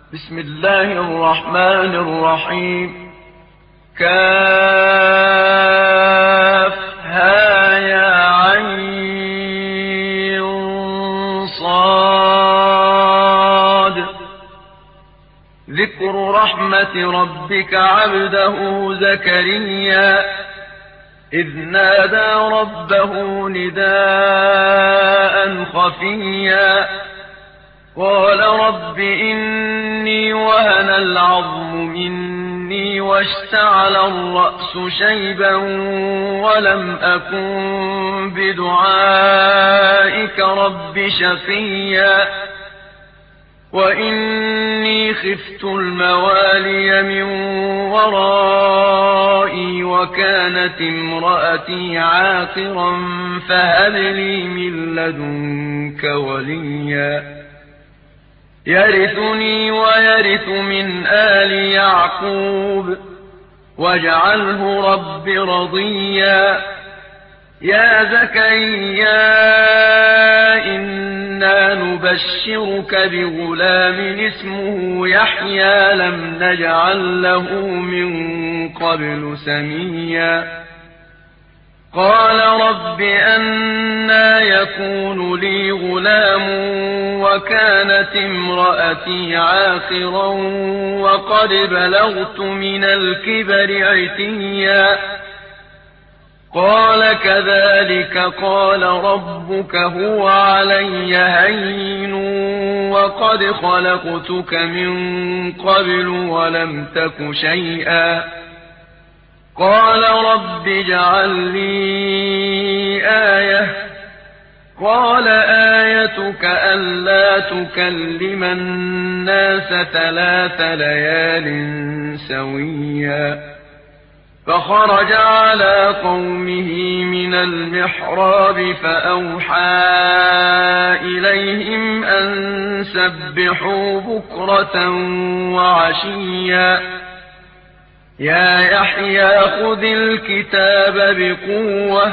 بسم الله الرحمن الرحيم. كافها يا عين صاد. ذكر رحمة ربك عبده زكريا إذ نادى ربه نداء خفيا قال رب إني وهن العظم مني واشتعل الرأس شيبا ولم أكن بدعائك رب شقيا وإني خفت الموالي من ورائي وكانت امرأتي عاقرا فهب لي من لدنك وليا يرثني ويرث من آل يعقوب واجعله رب رضيا. يا زكريا إنا نبشرك بغلام اسمه يحيى لم نجعل له من قبل سميا. قال رب أنى يكون لي غلام وكانت امرأتي عاقرا وقد بلغت من الكبر عتيا. قال كذلك قال ربك هو علي هين وقد خلقتك من قبل ولم تك شيئا. قال رب اجعل لي آية. قال آيتك ألا تكلم الناس 3 ليال سويا. فخرج على قومه من المحراب فأوحى إليهم أن سبحوا بكرة وعشيا. يا يحيى خذ الكتاب بقوة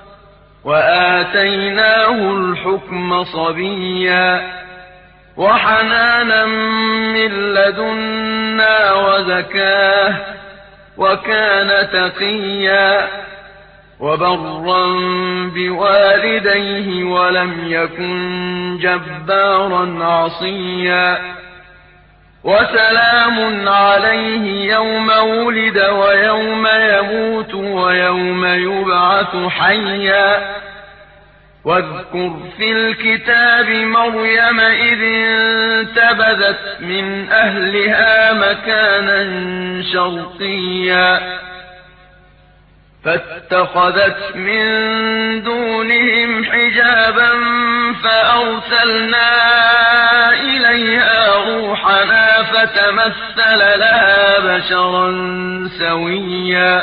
وآتيناه الحكم صبيا وحنانا من لدنا وزكاه وكان تقيا وبرا بوالديه ولم يكن جبارا عصيا. وسلام عليه يوم ولد ويوم يموت ويوم يبعث حيا. واذكر في الكتاب مريم إذ انتبذت من أهلها مكانا شرقيا فاتخذت من دونهم حجابا فأرسلنا إليها روحنا فتمثل لها بشرا سويا.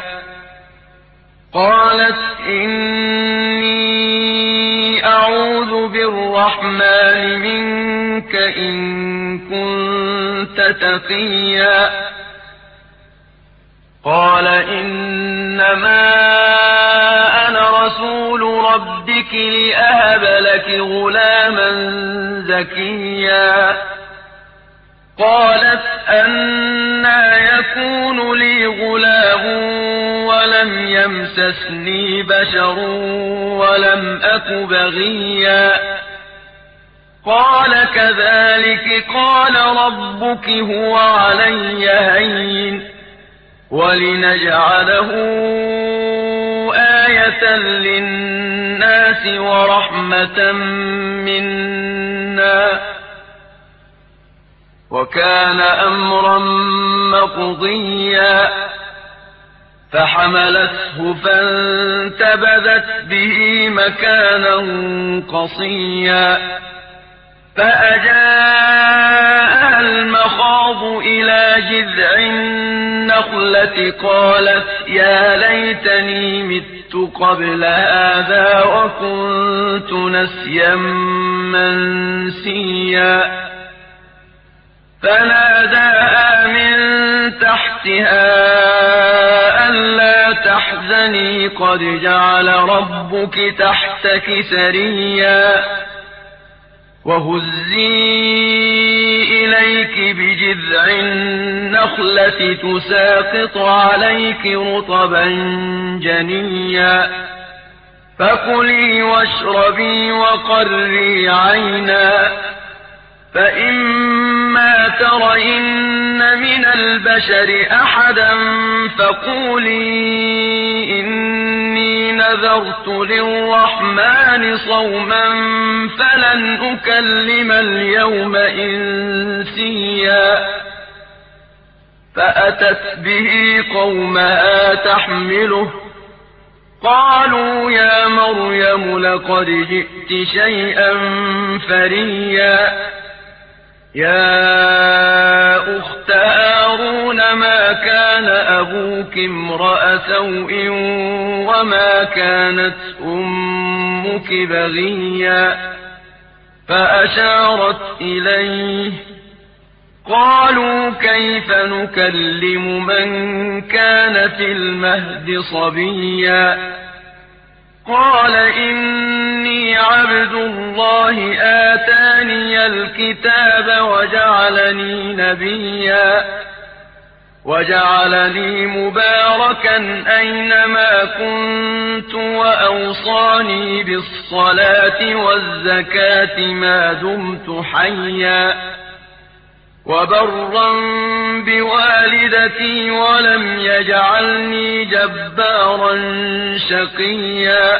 قالت إني أعوذ بالرحمن منك إن كنت تقيا. قال إنما أنا رسول ربك لأهب لك غلاما زكيا. قالت أنى يكون لي غلام ولم يمسسني بشر ولم أك بغيا. قال كذلك قال ربك هو علي هين ولنجعله آية للناس ورحمة منا وكان أمرا مقضيا. فحملته فانتبذت به مكانا قصيا فأجاءها المخاض إلى جذع النخلة قالت يا ليتني مت قبل هذا وكنت نسيا منسيا. فناداها من تحتها ألا تحزني قد جعل ربك تحتك سريا وهزي إليك بجذع النخلة تساقط عليك رطبا جنيا فكلي واشربي وقري عينا فإما ترين من البشر أحدا فقولي إني نذرت للرحمن صوما فلن أكلم اليوم إنسيا فأتت به قومها تحمله قالوا يا مريم لقد جئت شيئا فريا يا أخت هارون ما كان أبوك امرأ سوء وما كانت أمك بغيا فأشارت إليه قالوا كيف نكلم من كان في المهد صبيا قال إني عبد الله آتاني الكتاب وجعلني نبيا وجعلني مباركا أينما كنت وأوصاني بالصلاة والزكاة ما دمت حيا وبرا بوالدتي ولم يجعلني جبارا شقيا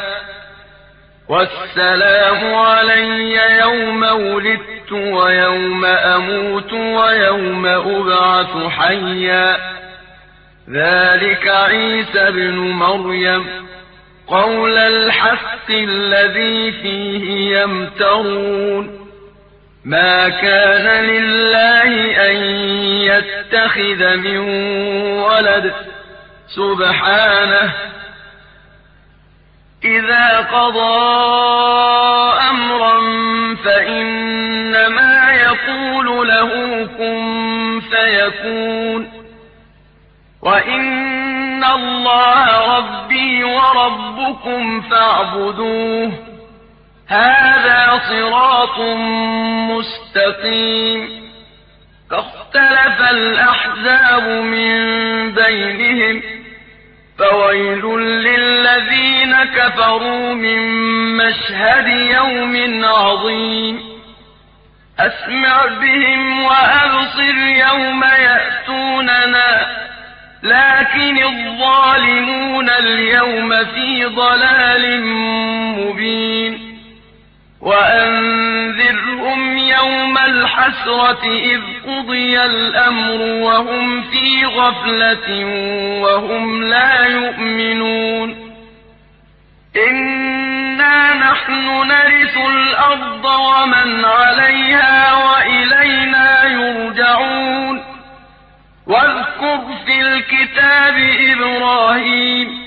والسلام علي يوم ولدت ويوم أموت ويوم أبعث حيا ذلك عيسى ابن مريم قول الحق الذي فيه يمترون ما كان لله أن يتخذ من ولد سبحانه إذا قضى أمرا فإنما يقول له كن فيكون وإن الله ربي وربكم فاعبدوه هذا صراط مستقيم فاختلف الأحزاب من بينهم فويل للذين كفروا من مشهد يوم عظيم أسمع بهم وأبصر يوم يأتوننا لكن الظالمون اليوم في ضلال مبين وأنذرهم يوم الحسرة إذ قضي الأمر وهم في غفلة وهم لا يؤمنون إنا نحن نرث الأرض ومن عليها وإلينا يرجعون واذكر في الكتاب إبراهيم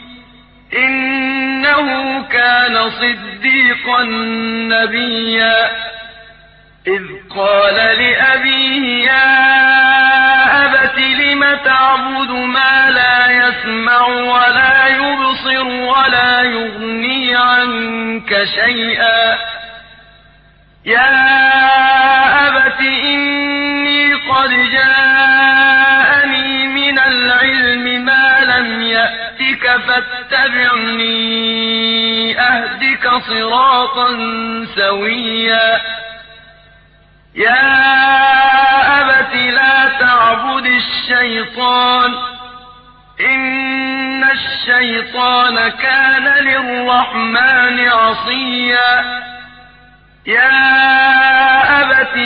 إنه كان صديقا نبيا إذ قال لأبيه يا أبت لم تعبد ما لا يسمع ولا يبصر ولا يغني عنك شيئا يا أبت إني قد جاءني من العلم ما لم يأتك فاتبعني أهدك صراطا سويا يا أبت لا تعبد الشيطان إن الشيطان كان للرحمن عصيا يا أبت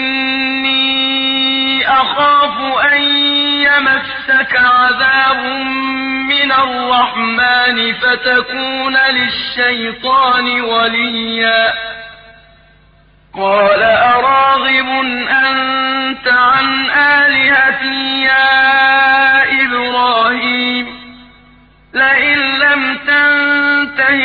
إني أخاف أن يمسك عذاب من الرحمن فتكون للشيطان وليا قال أراغب أنت عن آلهتي يا إبراهيم لئن لم تنته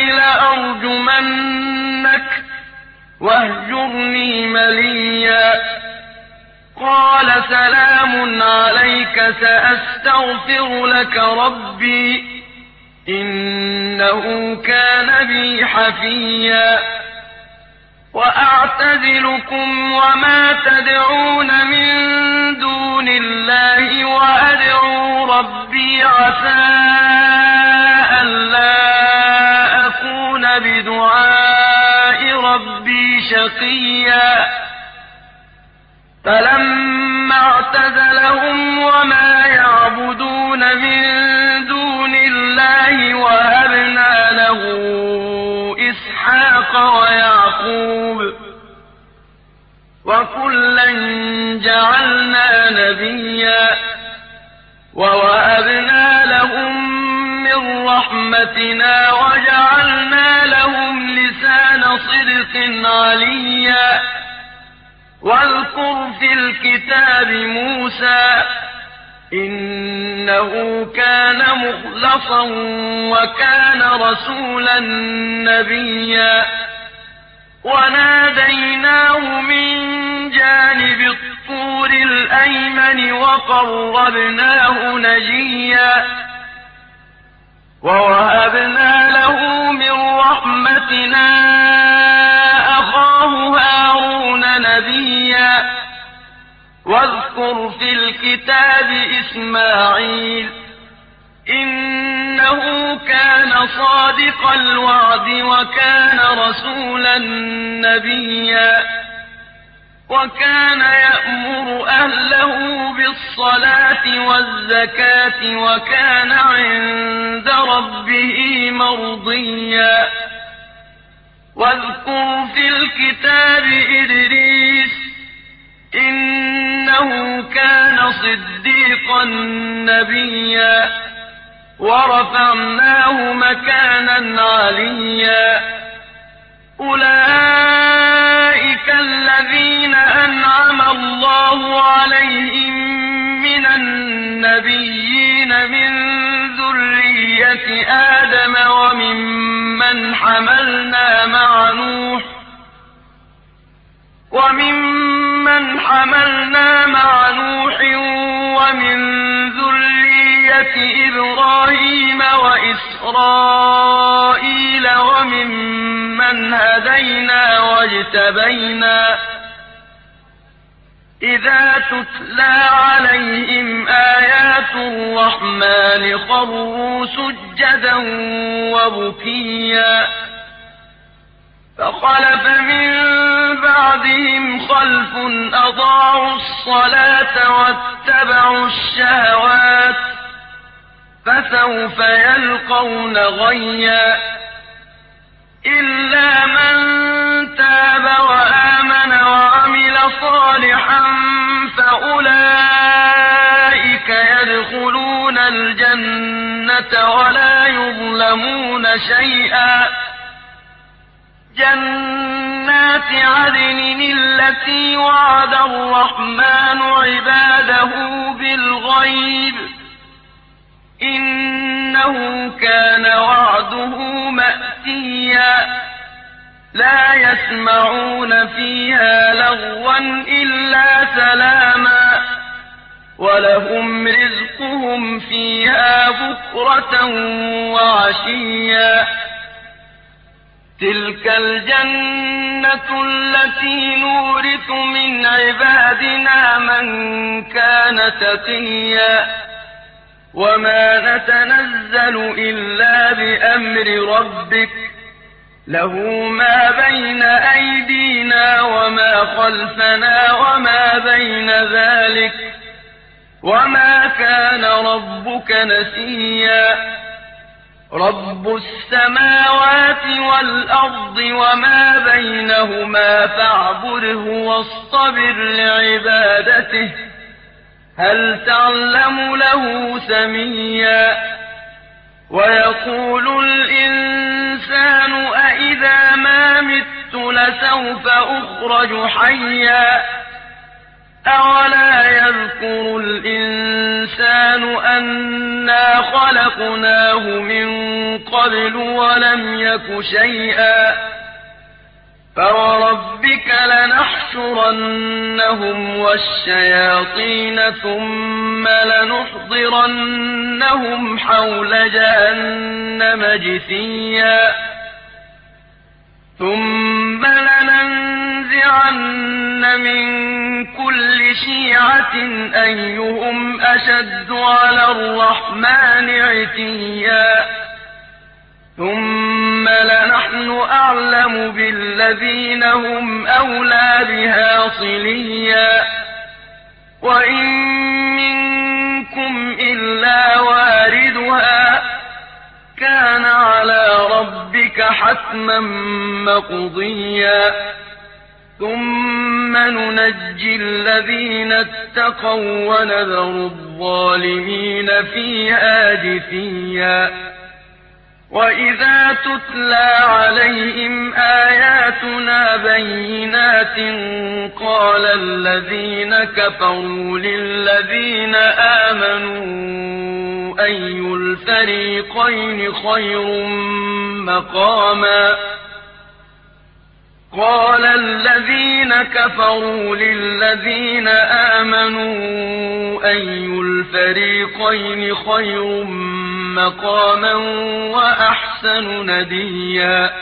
لأرجمنك واهجرني مليا قال سلام عليك سأستغفر لك ربي إنه كان بي حفيا وأعتزلكم وما تدعون من دون الله وأدعو ربي عسى ألا أكون بدعاء ربي شقيا فلما اعتزلهم وما يعبدون من دون الله وهبنا له إسحاق ويعقوب وكلا جعلنا نبيا ووهبنا لهم من رحمتنا وجعلنا لهم لسان صدق عليا واذكر في الكتاب موسى إنه كان مخلصا وكان رسولا نبيا وناديناه من جانب الطور الأيمن وقربناه نجيا ووهبنا له من رحمتنا أخاه هارون نبيا واذكر في الكتاب إسماعيل إنه كان صادق الوعد وكان رسولا نبيا وكان يأمر أهله بالصلاة والزكاة وكان عند ربه مرضيا واذكر في الكتاب إدريس إنه كان صديقا نبيا ورفعناه مكانا عليا أولئك الذين أنعم الله عليهم من النبيين من ذرية آدم وممن حملنا مع نوح ومن ذرية إبراهيم وإسرائيل وممن هدينا واجتبينا إذا تتلى عليهم آيات الرحمن خروا سجدا وبكيا فخلف من بعدهم خلف أضاعوا الصلاة واتبعوا الشهوات فسوف يلقون غيا إلا من تاب وآمن وعمل صالحا فأولئك يدخلون الجنة ولا يظلمون شيئا جنات عدن التي وعد الرحمن عباده بالغيب إنه كان وعده مأتيا لا يسمعون فيها لغوا إلا سلاما ولهم رزقهم فيها بكرة وعشيا تلك الجنة التي نورث من عبادنا من كان تقيا وما نتنزل إلا بأمر ربك له ما بين أيدينا وما خلفنا وما بين ذلك وما كان ربك نسيا رب السماوات والأرض وما بينهما فاعبده واصطبر لعبادته هل تعلم له سميا ويقول الإنسان أإذا ما مت لسوف أخرج حيا أولا يذكر الإنسان أنا خلقناه من قبل ولم يك شيئا فوربك لنحشرنهم والشياطين ثم لنحضرنهم حول جهنم جثيا ثم ينزعن من كل شيعة أيهم أشد على الرحمن عتيا ثم لنحن أعلم بالذين هم أولى بها صليا وإن منكم إلا واردها كان على ربك حتما مقضيا ثم ننجي الذين اتقوا ونذر الظالمين فيها جثيا وإذا تتلى عليهم آياتنا بينات قال الذين كفروا للذين آمنوا أي الفريقين خير مقاما قال الذين كفروا للذين آمنوا أي الفريقين خير مقاما وأحسن نديا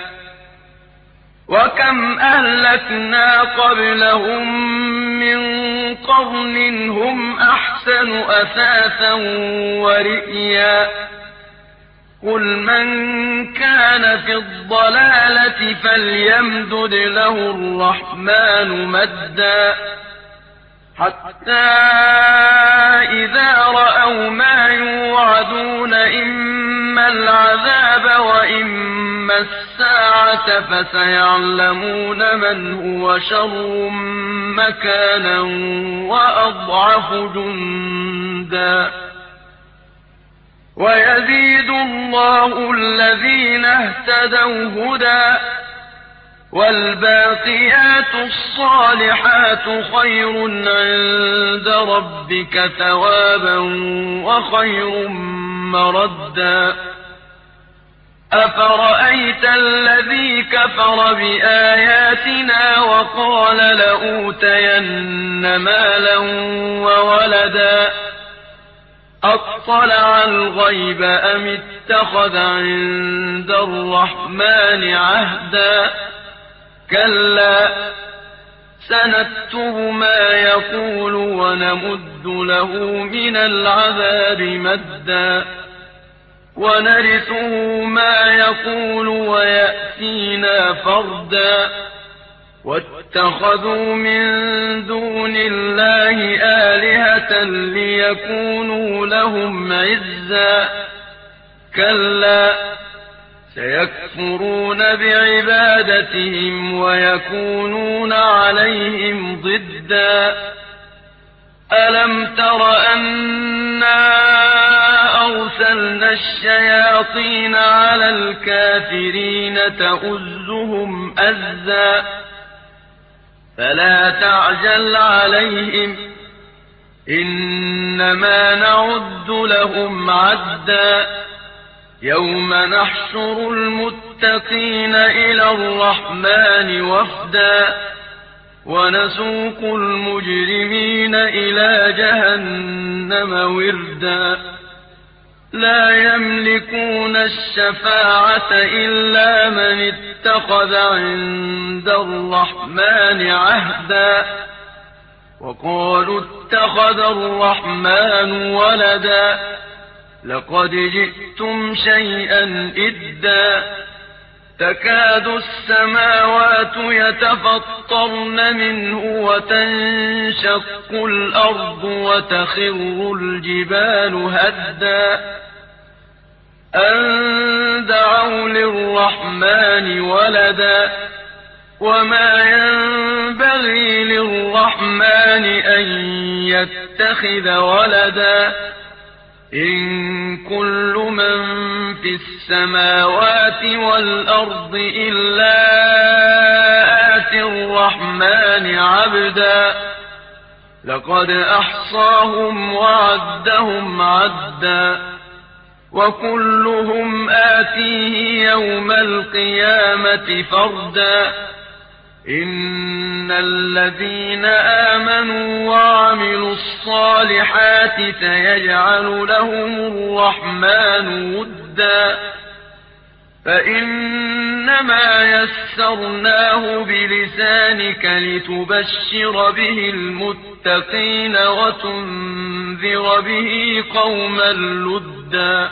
وكم أهلكنا قبلهم من قرن هم أحسن أثاثا ورئيا قل من كان في الضلالة فليمدد له الرحمن مدا حتى إذا رأوا ما يوعدون إما العذاب وإما الساعة فسيعلمون من هو شر مكانا وأضعف جندا ويزيد الله الذين اهتدوا هدى والباقيات الصالحات خير عند ربك ثوابا وخير مردا أفرأيت الذي كفر بآياتنا وقال لأوتين مالا وولدا أطلع الغيب أم اتخذ عند الرحمن عهدا كلا سنكتب ما يقول ونمد له من العذاب مدا ونرثه ما يقول ويأتينا فردا واتخذوا من دون الله آلهة ليكونوا لهم عزا كلا سيكفرون بعبادتهم ويكونون عليهم ضدا ألم تر أنا أرسلنا الشياطين على الكافرين تؤزهم أزا فلا تعجل عليهم إنما نعد لهم عدا يوم نحشر المتقين إلى الرحمن وفدا ونسوق المجرمين إلى جهنم وردا لا يملكون الشفاعة إلا من اتخذ عند الرحمن عهدا وقالوا اتخذ الرحمن ولدا لقد جئتم شيئا إدا تكاد السماوات يتفطرن منه وتنشق الأرض وتخر الجبال هدا أن دعوا للرحمن ولدا وما ينبغي للرحمن أن يتخذ ولدا إن كل من في السماوات والأرض إلا آتي الرحمن عبدا لقد أحصاهم وعدهم عدا وكلهم آتيه يوم القيامة فردا إن الذين آمنوا وعملوا الصالحات سيجعل لهم الرحمن ودا فإنما يسرناه بلسانك لتبشر به المتقين وتنذر به قوما لدا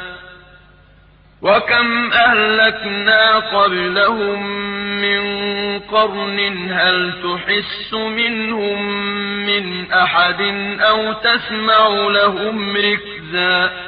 وكم أهلكنا قبلهم من قرن هل تحس منهم من أحد أو تسمع لهم ركزا